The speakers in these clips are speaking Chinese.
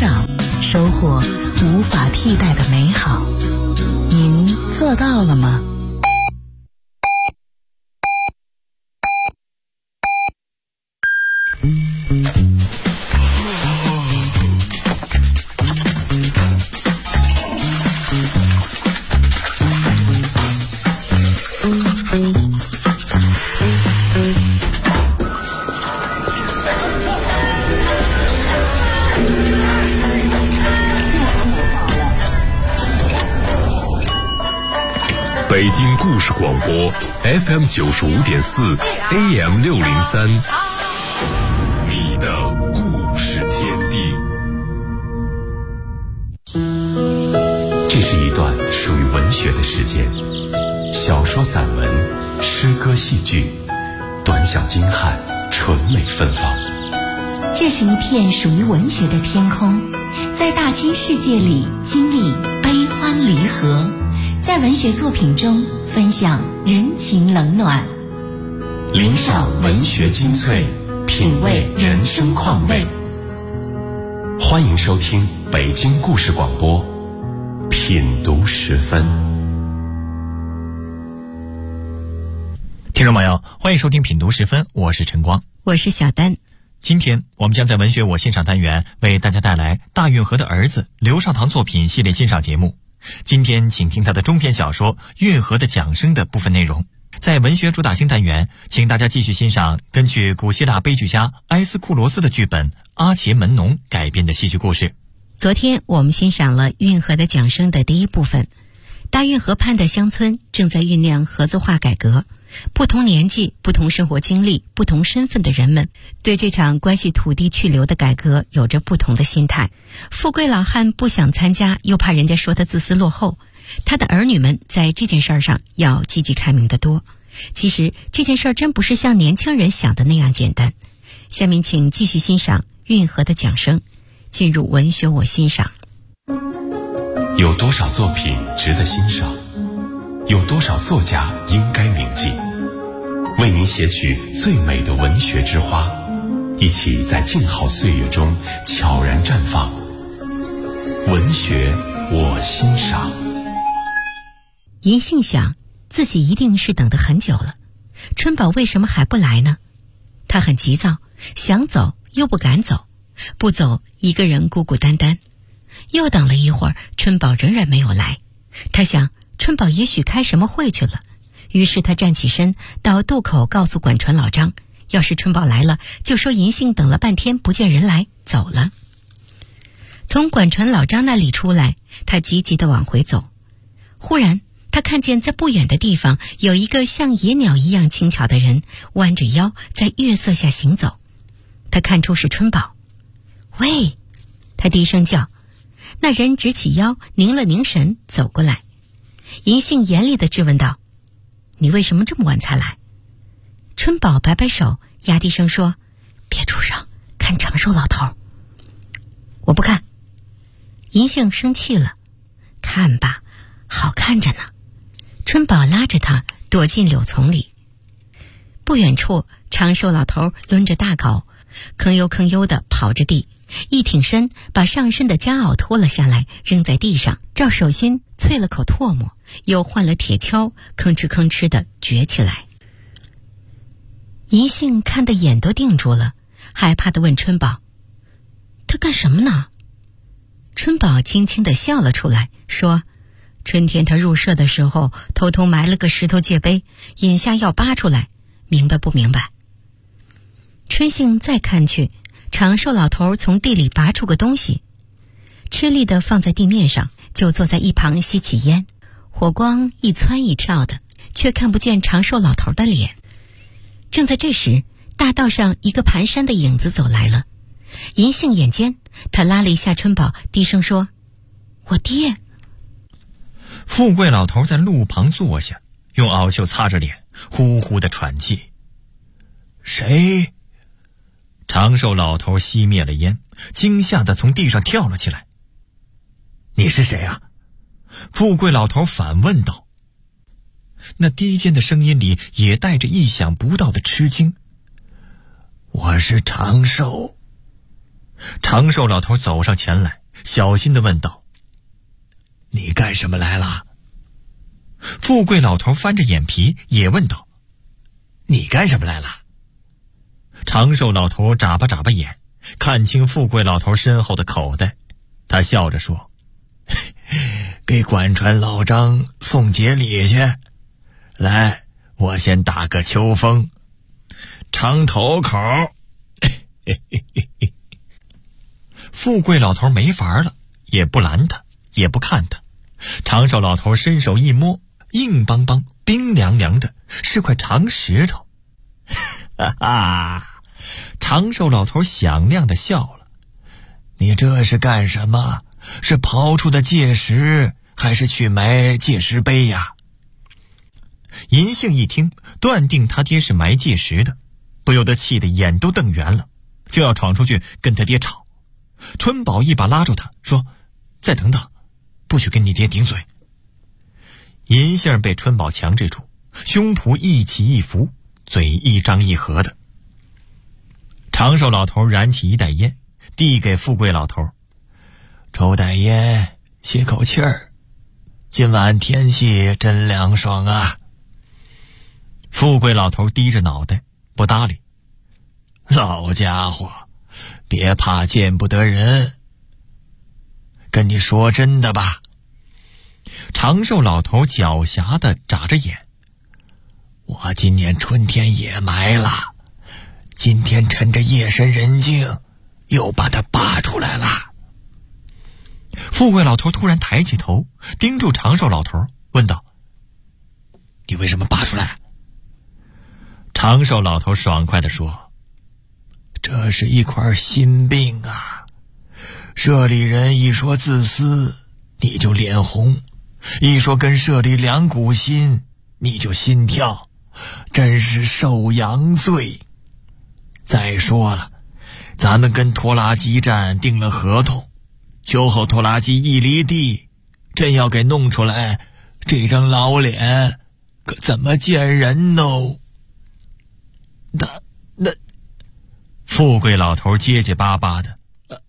长，收获无法替代的美好。您做到了吗？ 北京故事广播 FM 95.4 AM 603，你的故事天地。 这是一段属于文学的时间，小说、散文、诗歌、戏剧，短小精悍，纯美芬芳。 这是一片属于文学的天空，在大千世界里经历悲欢离合，在文学作品中分享人情冷暖， 领赏文学精粹，品味人生况味。欢迎收听北京故事广播品读时分。 听众朋友，欢迎收听品读时分，我是陈光， 我是小丹。 今天我们将在文学我欣赏单元为大家带来大运河的儿子刘少棠作品系列欣赏节目。今天请听他的中篇小说《运河的桨声》的部分内容。在文学主打星单元，请大家继续欣赏根据古希腊悲剧家埃斯库罗斯的剧本《阿伽门农》改编的戏剧故事。 昨天我们欣赏了《运河的桨声》的第一部分。大运河畔的乡村正在酝酿合作化改革，不同年纪、不同生活经历、不同身份的人们对这场关系土地去留的改革有着不同的心态。富贵老汉不想参加，又怕人家说他自私落后，他的儿女们在这件事上要积极开明得多。其实这件事真不是像年轻人想的那样简单。下面请继续欣赏《运河的桨声》，进入文学我欣赏。 有多少作品值得欣赏？有多少作家应该铭记？为您写取最美的文学之花，一起在静好岁月中悄然绽放。文学我欣赏。 银杏想自己一定是等得很久了，春宝为什么还不来呢？他很急躁，想走又不敢走，不走一个人孤孤单单。又等了一会儿，春宝仍然没有来。他想春宝也许开什么会去了，于是他站起身到渡口告诉管船老张，要是春宝来了就说银杏等了半天不见人来走了。从管船老张那里出来，他急急地往回走。忽然他看见在不远的地方有一个像野鸟一样轻巧的人弯着腰在月色下行走。他看出是春宝。喂，他低声叫。那人直起腰，凝了凝神走过来。银杏严厉地质问道：你为什么这么晚才来？春宝摆摆手，压低声说：别出声，看长寿老头。我不看。银杏生气了。看吧，好看着呢。春宝拉着他躲进柳丛里。不远处，长寿老头抡着大镐，吭悠吭悠地跑着地，一挺身把上身的夹袄脱了下来，扔在地上，照手心啐了口唾沫，又换了铁锹，吭哧吭哧地掘起来。银杏看得眼都定住了，害怕地问春宝：他干什么呢？春宝轻轻地笑了出来，说：春天他入社的时候偷偷埋了个石头界碑，眼下要扒出来，明白不明白？春杏再看去，长寿老头从地里拔出个东西，吃力地放在地面上，就坐在一旁吸起烟，火光一蹿一跳的，却看不见长寿老头的脸。正在这时，大道上一个蹒跚的影子走来了。银杏眼尖，他拉了一下春宝，低声说：我爹。 富贵老头在路旁坐下，用袄袖擦着脸，呼呼地喘气。谁？长寿老头熄灭了烟，惊吓地从地上跳了起来。你是谁啊？富贵老头反问道。那低尖的声音里也带着意想不到的吃惊。我是长寿。 长寿老头走上前来，小心地问道：“你干什么来了？”富贵老头翻着眼皮也问道：“你干什么来了？”长寿老头眨巴眨巴眼，看清富贵老头身后的口袋，他笑着说：“给贯穿老张送节礼去。来，我先打个秋风，长头口。”富贵老头没法了，也不拦他，也不看他。长寿老头伸手一摸，硬邦邦、冰凉凉的，是块长石头。哈哈！长寿老头响亮地笑了：“你这是干什么？是刨出的戒石，还是去埋戒石碑呀？”银杏一听，断定他爹是埋戒石的，不由得气得眼都瞪圆了，就要闯出去跟他爹吵。春宝一把拉住他，说：“再等等，不许跟你爹顶嘴。”银杏被春宝强制住，胸脯一起一伏，嘴一张一合的。长寿老头燃起一袋烟，递给富贵老头：“抽袋烟，吸口气儿。今晚天气真凉爽啊。”富贵老头低着脑袋不搭理：“老家伙，别怕见不得人。跟你说真的吧。”长寿老头狡黠地眨着眼：“我今年春天也埋了，今天趁着夜深人静，又把它拔出来了。”富贵老头突然抬起头，盯住长寿老头，问道：“你为什么拔出来？”长寿老头爽快地说：“这是一块心病啊！社里人一说自私，你就脸红；一说跟社里两股心，你就心跳，真是受洋罪。再说了，咱们跟拖拉机站定了合同，秋后拖拉机一离地，真要给弄出来，这张老脸可怎么见人呢？”那富贵老头结结巴巴的：“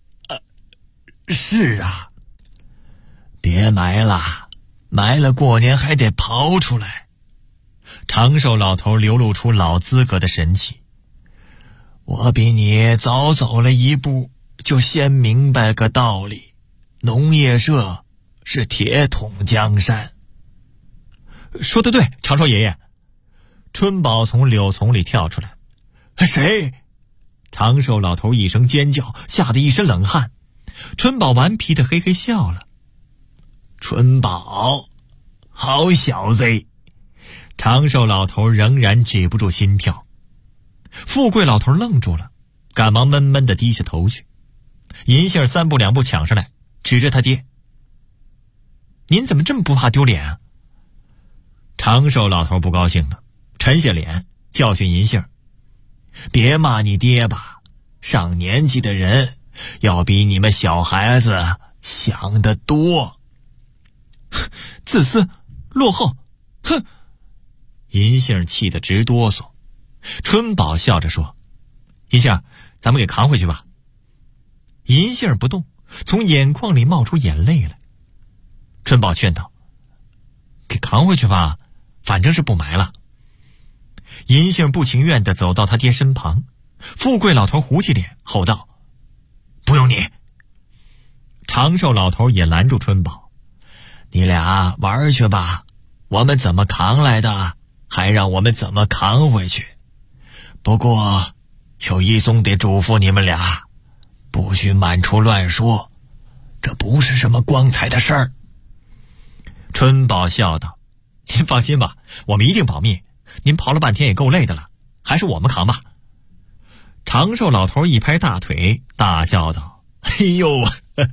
是啊，别埋了，埋了过年还得刨出来。”长寿老头流露出老资格的神气：“我比你早走了一步，就先明白个道理，农业社是铁桶江山。”说得对，长寿爷爷。春宝从柳丛里跳出来：“谁？”长寿老头一声尖叫，吓得一身冷汗。春宝顽皮的嘿嘿笑了：“春宝，好小子！”长寿老头仍然止不住心跳。富贵老头愣住了，赶忙闷闷地低下头去。银杏三步两步抢上来，指着他爹：“您怎么这么不怕丢脸啊？”长寿老头不高兴了，沉下脸教训银杏：“别骂你爹吧，上年纪的人要比你们小孩子想得多。”“自私，落后，哼！”银杏气得直哆嗦。春宝笑着说：“银杏，咱们给扛回去吧。”银杏不动，从眼眶里冒出眼泪来。春宝劝道：“给扛回去吧，反正是不埋了。”银杏不情愿地走到他爹身旁，富贵老头糊起脸吼道：“不用你！”长寿老头也拦住春宝：“你俩玩去吧，我们怎么扛来的，还让我们怎么扛回去。不过有一宗得嘱咐你们俩，不许满处乱说，这不是什么光彩的事儿。”春宝笑道：“您放心吧，我们一定保密。您刨了半天也够累的了，还是我们扛吧。”长寿老头一拍大腿，大笑道：“哎呦，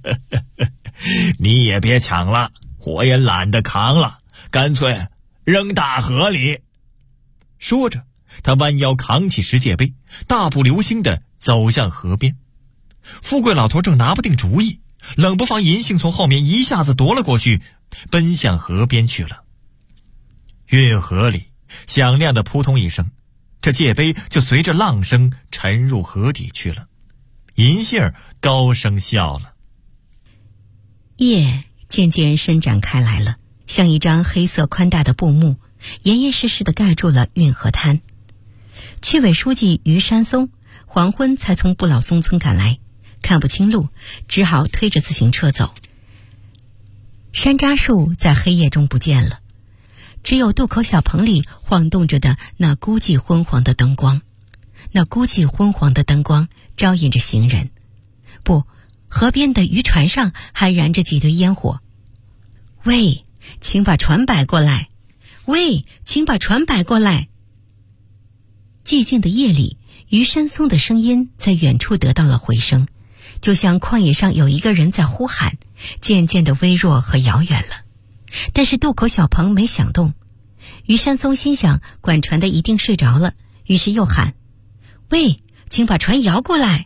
你也别抢了，我也懒得扛了，干脆扔大河里。”说着，他弯腰扛起石界碑，大步流星地走向河边。富贵老头正拿不定主意，冷不防银杏从后面一下子夺了过去，奔向河边去了。运河里响亮的扑通一声，这界碑就随着浪声沉入河底去了。 银杏儿高声笑了。 夜渐渐伸展开来了，像一张黑色宽大的布幕，严严实实地盖住了运河滩。区委书记于山松黄昏才从不老松村赶来，看不清路，只好推着自行车走。山楂树在黑夜中不见了，只有渡口小棚里晃动着的那孤寂昏黄的灯光，那孤寂昏黄的灯光招引着行人。不，河边的渔船上还燃着几堆烟火。喂，请把船摆过来！喂，请把船摆过来！寂静的夜里，于山松的声音在远处得到了回声，就像旷野上有一个人在呼喊，渐渐的微弱和遥远了。但是渡口小棚没响动。于山松心想，管船的一定睡着了，于是又喊：喂，请把船摇过来！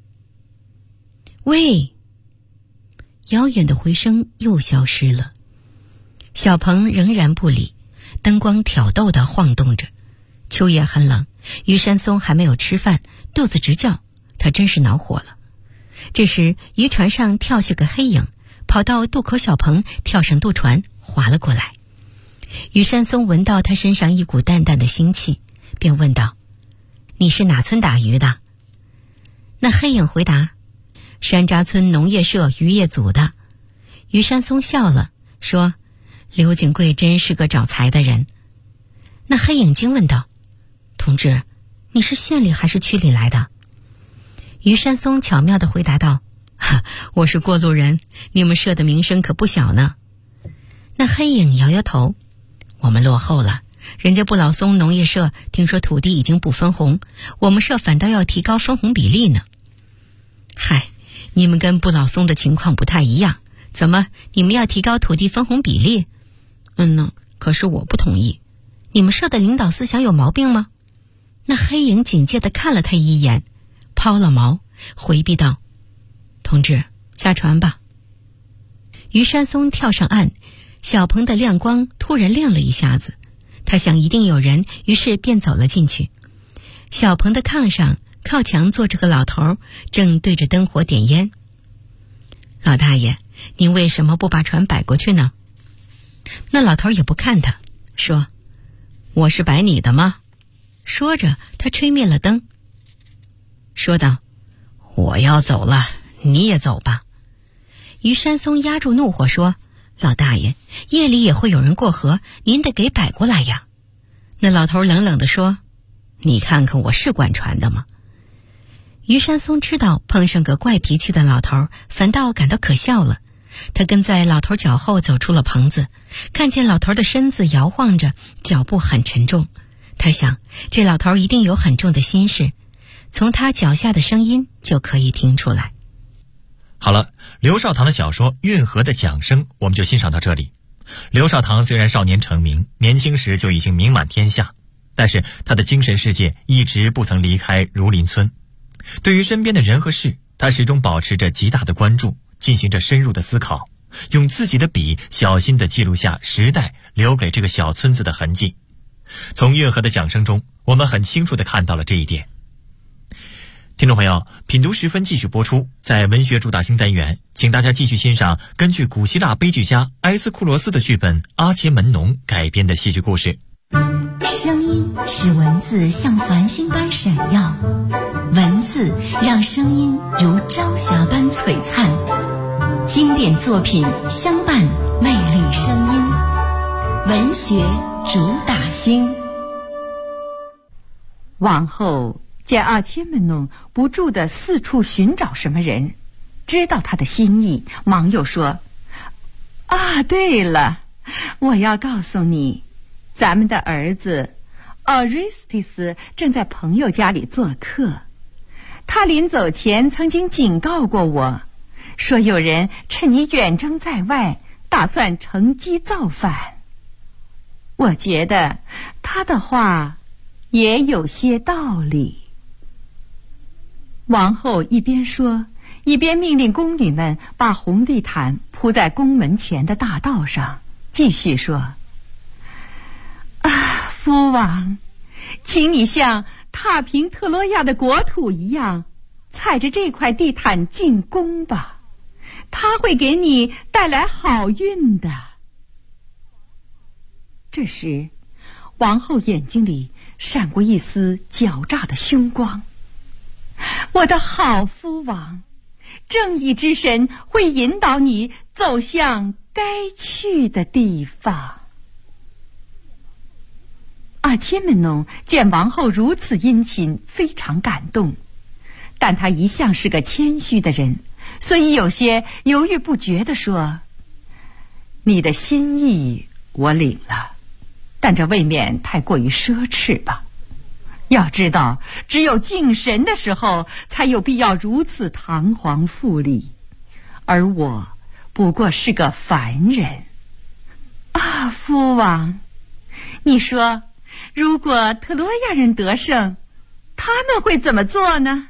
喂！遥远的回声又消失了。小棚仍然不理，灯光挑逗地晃动着。秋夜很冷，于山松还没有吃饭，肚子直叫，他真是恼火了。这时渔船上跳下个黑影，跑到渡口小棚，跳上渡船划了过来。于山松闻到他身上一股淡淡的腥气，便问道：你是哪村打鱼的？那黑影回答：山楂村农业社渔业组的。于山松笑了，说：刘景贵真是个找财的人。那黑影惊问道：同志，你是县里还是区里来的？于山松巧妙地回答道：我是过路人，你们社的名声可不小呢。那黑影摇摇头：我们落后了，人家不老松农业社听说土地已经不分红，我们社反倒要提高分红比例呢。嗨，你们跟不老松的情况不太一样，怎么你们要提高土地分红比例？可是我不同意。你们社的领导思想有毛病吗？那黑影警戒地看了他一眼，抛了锚，回避道：同志，下船吧。于山松跳上岸，小棚的亮光突然亮了一下子，他想一定有人，于是便走了进去。小棚的炕上靠墙坐着个老头，正对着灯火点烟。老大爷，您为什么不把船摆过去呢？那老头也不看他，说：我是摆你的吗？说着他吹灭了灯，说道：我要走了，你也走吧。于山松压住怒火说：老大爷，夜里也会有人过河，您得给摆过来呀。那老头冷冷地说：你看看我是管船的吗？于山松知道碰上个怪脾气的老头，反倒感到可笑了。他跟在老头脚后走出了棚子，看见老头的身子摇晃着，脚步很沉重。他想，这老头一定有很重的心事，从他脚下的声音就可以听出来。 好了，刘少棠的小说《运河的桨声》我们就欣赏到这里。刘少棠虽然少年成名，年轻时就已经名满天下，但是他的精神世界一直不曾离开儒林村。对于身边的人和事，他始终保持着极大的关注，进行着深入的思考，用自己的笔小心地记录下时代留给这个小村子的痕迹。从运河的桨声中，我们很清楚地看到了这一点。听众朋友，品读时分继续播出，在文学主打星单元，请大家继续欣赏根据古希腊悲剧家埃斯库罗斯的剧本《阿伽门农》改编的戏剧故事。 声音使文字像繁星般闪耀，文字让声音如朝霞般璀璨。经典作品相伴，魅力声音，文学主打星。 王后见阿伽门农不住地四处寻找什么人，知道他的心意，忙又说：对了，我要告诉你，咱们的儿子奥瑞斯蒂斯正在朋友家里做客，他临走前曾经警告过我，说有人趁你远征在外，打算乘机造反。我觉得他的话也有些道理。王后一边说，一边命令宫女们把红地毯铺在宫门前的大道上，继续说：夫王，请你像踏平特洛亚的国土一样， 踩着这块地毯进宫吧，它会给你带来好运的。这时，王后眼睛里闪过一丝狡诈的凶光。我的好夫王，正义之神会引导你走向该去的地方。阿切门农见王后如此殷勤，非常感动，但他一向是个谦虚的人，所以有些犹豫不决地说：你的心意我领了，但这未免太过于奢侈吧。要知道，只有敬神的时候才有必要如此堂皇富丽，而我不过是个凡人。啊，夫王，你说如果特洛亚人得胜，他们会怎么做呢？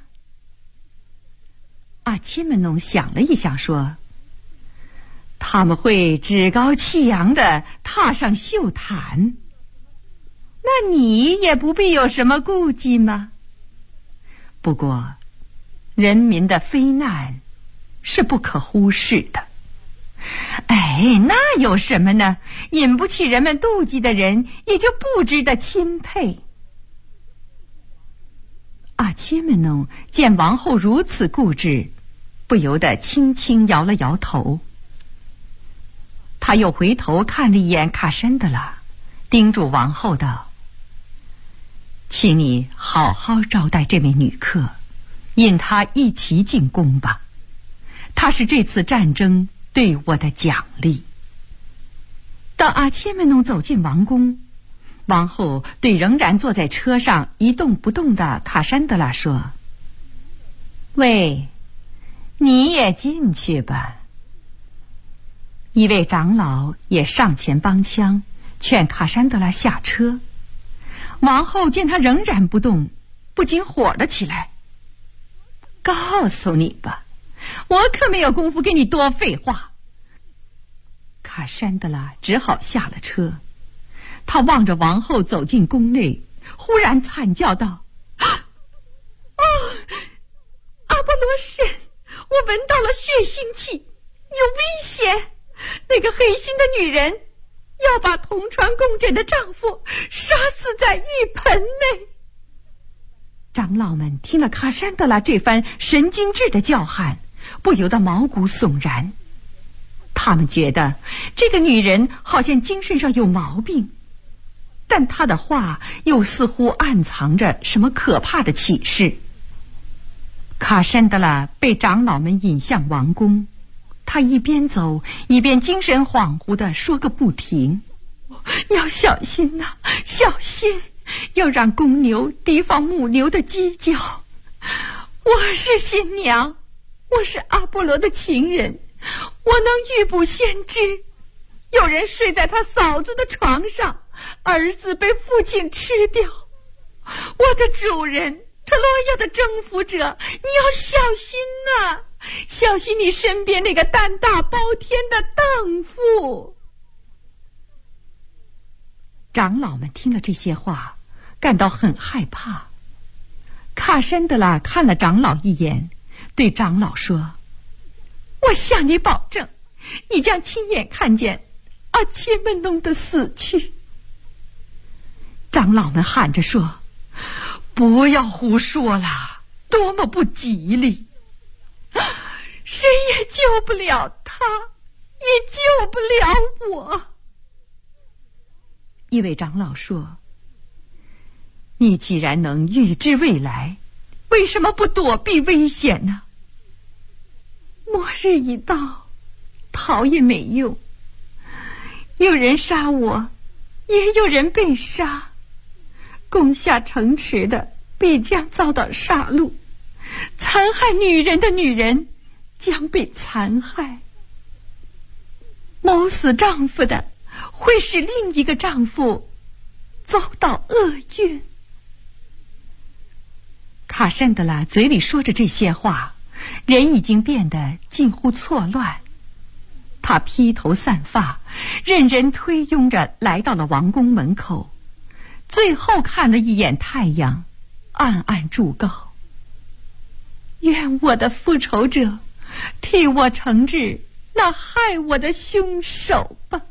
阿切门农想了一想说：他们会趾高气扬地踏上秀坛，那你也不必有什么顾忌吗？不过人民的非难是不可忽视的。哎，那有什么呢？引不起人们妒忌的人也就不值得钦佩。阿切门农见王后如此固执，不由得轻轻摇了摇头。他又回头看了一眼卡珊德拉，叮嘱王后道：请你好好招待这位女客，引她一起进宫吧，她是这次战争对我的奖励。当阿切门农走进王宫，王后对仍然坐在车上一动不动的卡珊德拉说：喂，你也进去吧。一位长老也上前帮腔，劝卡珊德拉下车。王后见他仍然不动，不禁火了起来：告诉你吧，我可没有功夫跟你多废话。卡珊德拉只好下了车，他望着王后走进宫内，忽然惨叫道：哦，阿波罗神，我闻到了血腥气，有危险！那个黑心的女人要把同床共枕的丈夫杀死在浴盆内。长老们听了卡珊德拉这番神经质的叫喊，不由得毛骨悚然。他们觉得这个女人好像精神上有毛病，但她的话又似乎暗藏着什么可怕的启示。卡珊德拉被长老们引向王宫，他一边走一边精神恍惚地说个不停：要小心呐，小心，要让公牛提防母牛的犄角。我是新娘，我是阿波罗的情人，我能预卜先知。有人睡在他嫂子的床上，儿子被父亲吃掉。我的主人，特洛亚的征服者，你要小心呐，小心你身边那个胆大包天的荡妇。长老们听了这些话，感到很害怕。卡珊德拉看了长老一眼，对长老说：我向你保证，你将亲眼看见阿切门农的死去。长老们喊着说：不要胡说了，多么不吉利！谁也救不了他，也救不了我。一位长老说：你既然能预知未来，为什么不躲避危险呢？末日已到，逃也没用，有人杀我，也有人被杀。攻下城池的必将遭到杀戮，残害女人的女人将被残害，谋死丈夫的会使另一个丈夫遭到厄运。卡珊德拉嘴里说着这些话，人已经变得近乎错乱。他披头散发，任人推拥着来到了王宫门口，最后看了一眼太阳，暗暗祝告： 愿我的复仇者替我惩治那害我的凶手吧。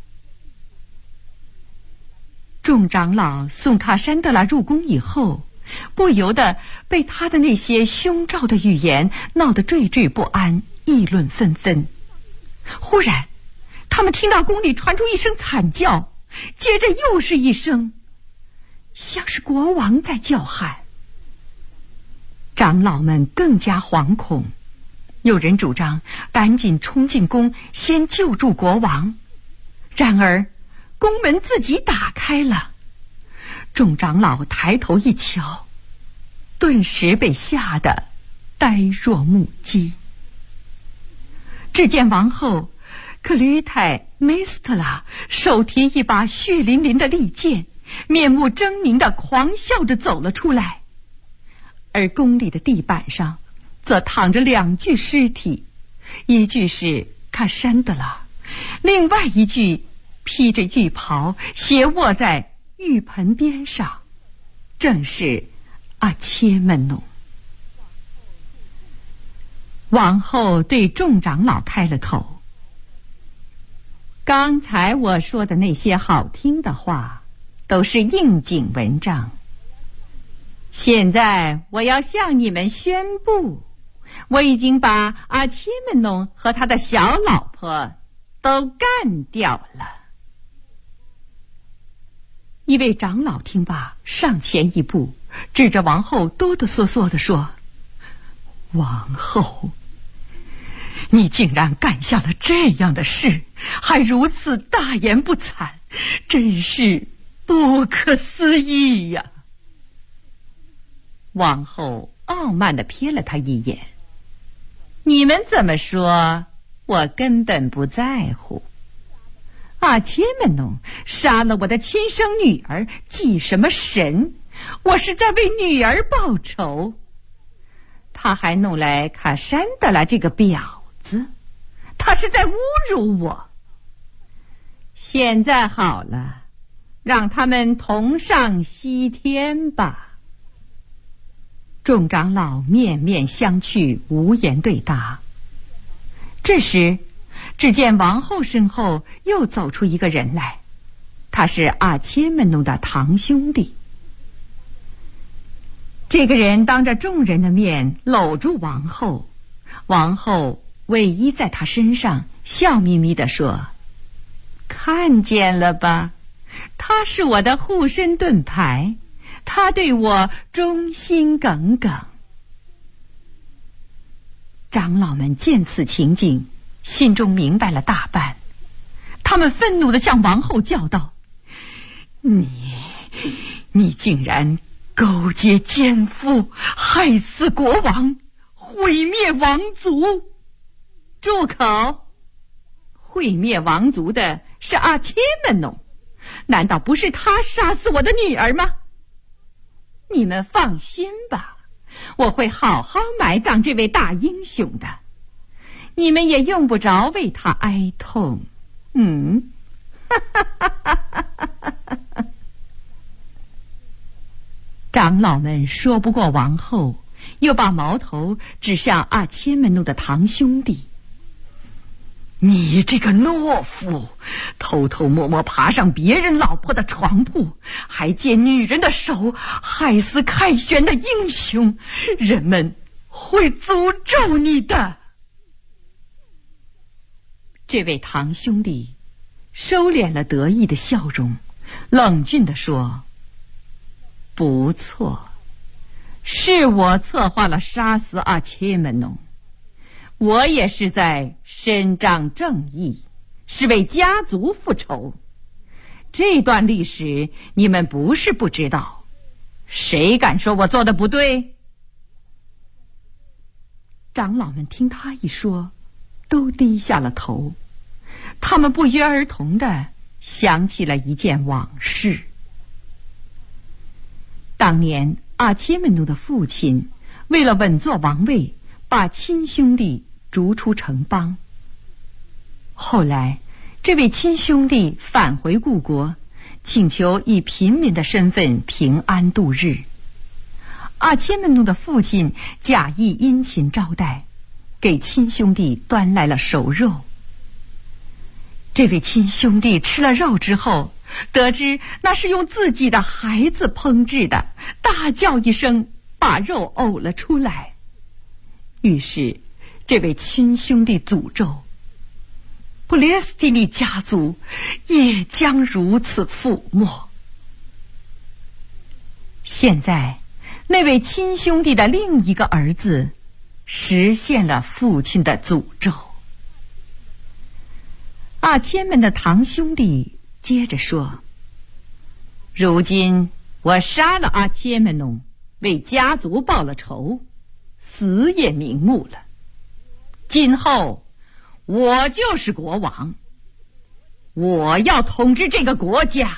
众长老送卡珊德拉入宫以后，不由得被他的那些凶兆的语言闹得惴惴不安，议论纷纷。忽然他们听到宫里传出一声惨叫，接着又是一声，像是国王在叫喊。长老们更加惶恐，有人主张赶紧冲进宫，先救助国王。然而宫门自己打开了，众长老抬头一瞧，顿时被吓得呆若木鸡。只见王后克吕泰梅斯特拉手提一把血淋淋的利剑，面目狰狞地狂笑着走了出来。而宫里的地板上则躺着2具尸体，一具是卡珊德拉，另外一具披着浴袍斜卧在浴盆边上，正是阿切门农。王后对众长老开了口：刚才我说的那些好听的话都是应景文章，现在我要向你们宣布，我已经把阿切门农和他的小老婆都干掉了。一位长老听罢，上前一步，指着王后哆哆嗦嗦地说：王后，你竟然干下了这样的事，还如此大言不惭，真是不可思议呀！王后傲慢地瞥了他一眼：你们怎么说，我根本不在乎。阿切门农杀了我的亲生女儿，祭什么神？我是在为女儿报仇。他还弄来卡珊德拉这个婊子，他是在侮辱我。现在好了，让他们同上西天吧。众长老面面相觑，无言对答。这时只见王后身后又走出一个人来，他是阿切门农的堂兄弟。这个人当着众人的面搂住王后，王后偎依在他身上，笑眯眯地说：看见了吧，他是我的护身盾牌，他对我忠心耿耿。长老们见此情景，心中明白了大半，他们愤怒地向王后叫道：你竟然勾结奸夫，害死国王，毁灭王族！住口！毁灭王族的是阿切门农，难道不是他杀死我的女儿吗？你们放心吧，我会好好埋葬这位大英雄的，你们也用不着为他哀痛。长老们说不过王后，又把矛头指向阿切门农的堂兄弟。你这个懦夫，偷偷摸摸爬上别人老婆的床铺，还借女人的手害死凯旋的英雄，人们会诅咒你的。这位堂兄弟收敛了得意的笑容，冷峻地说：不错，是我策划了杀死阿切门农，我也是在伸张正义，是为家族复仇。这段历史你们不是不知道，谁敢说我做的不对？长老们听他一说，都低下了头，他们不约而同地想起了一件往事。当年阿切门农的父亲为了稳坐王位，把亲兄弟逐出城邦。后来这位亲兄弟返回故国，请求以平民的身份平安度日。 阿切门农的父亲假意殷勤招待，给亲兄弟端来了熟肉。这位亲兄弟吃了肉之后，得知那是用自己的孩子烹制的，大叫一声，把肉呕了出来。于是这位亲兄弟诅咒，普列斯蒂尼家族也将如此覆没。现在那位亲兄弟的另一个儿子实现了父亲的诅咒。阿切们的堂兄弟接着说，如今我杀了阿切门农，为家族报了仇，死也瞑目了。今后我就是国王，我要统治这个国家。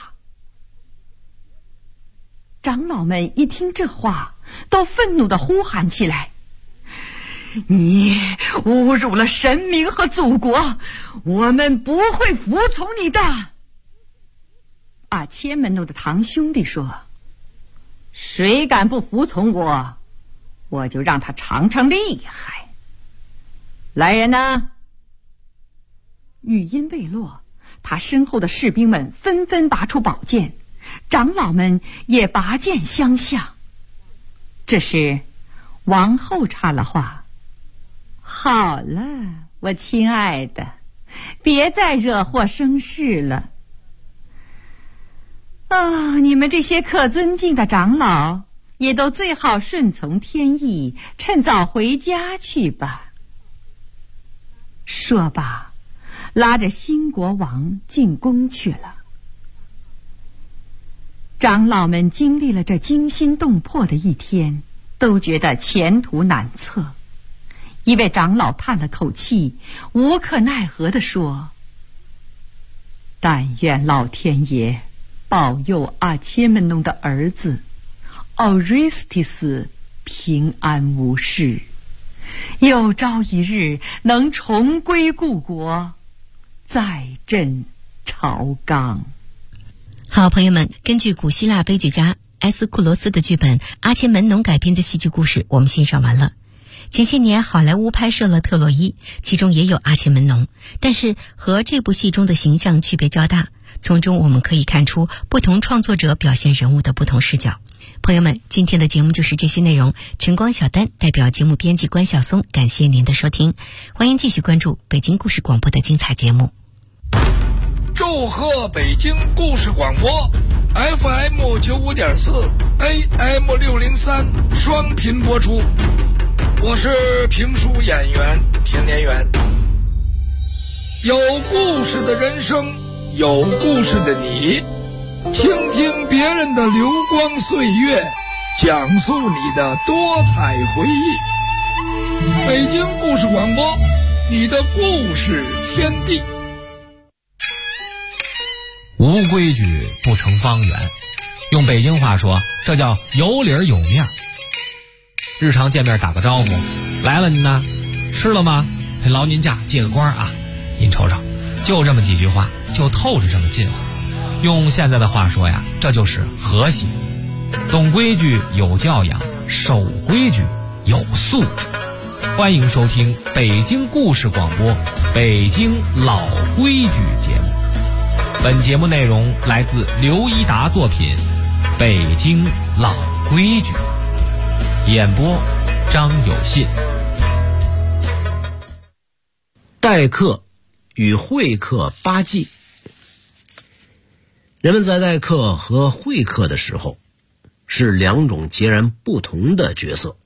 长老们一听这话，都愤怒地呼喊起来，你侮辱了神明和祖国，我们不会服从你的。阿切门诺的堂兄弟说，谁敢不服从我，我就让他尝尝厉害。来人呐！语音未落，他身后的士兵们纷纷拔出宝剑，长老们也拔剑相向。这时王后插了话，好了，我亲爱的，别再惹祸生事了。你们这些可尊敬的长老也都最好顺从天意，趁早回家去吧。说罢，拉着新国王进宫去了。长老们经历了这惊心动魄的一天，都觉得前途难测。一位长老叹了口气，无可奈何地说，但愿老天爷保佑阿切门农的儿子奥瑞斯提斯平安无事，有朝一日能重归故国，再振朝纲。 好，朋友们，根据古希腊悲剧家埃斯库罗斯的剧本《阿切门农》改编的戏剧故事我们欣赏完了。前些年好莱坞拍摄了《特洛伊》，其中也有阿切门农，但是和这部戏中的形象区别较大，从中我们可以看出不同创作者表现人物的不同视角。朋友们，今天的节目就是这些内容，晨光小丹代表节目编辑关晓松，感谢您的收听，欢迎继续关注北京故事广播的精彩节目。 祝贺北京故事广播 FM 95.4 AM 603双频播出，我是评书演员田连元。有故事的人生，有故事的你，倾听别人的流光岁月，讲述你的多彩回忆。北京故事广播，你的故事天地。 无规矩不成方圆，用北京话说，这叫有理有面。日常见面打个招呼，来了您呢，吃了吗？劳您驾，借个光啊，您瞅瞅，就这么几句话，就透着这么近乎。用现在的话说呀，这就是和谐。懂规矩有教养，守规矩有素质。欢迎收听北京故事广播《北京老规矩》节目。本节目内容来自刘一达作品《北京老规矩》，演播张有信。 待客与会客八忌。人们在待客和会客的时候，是两种截然不同的角色。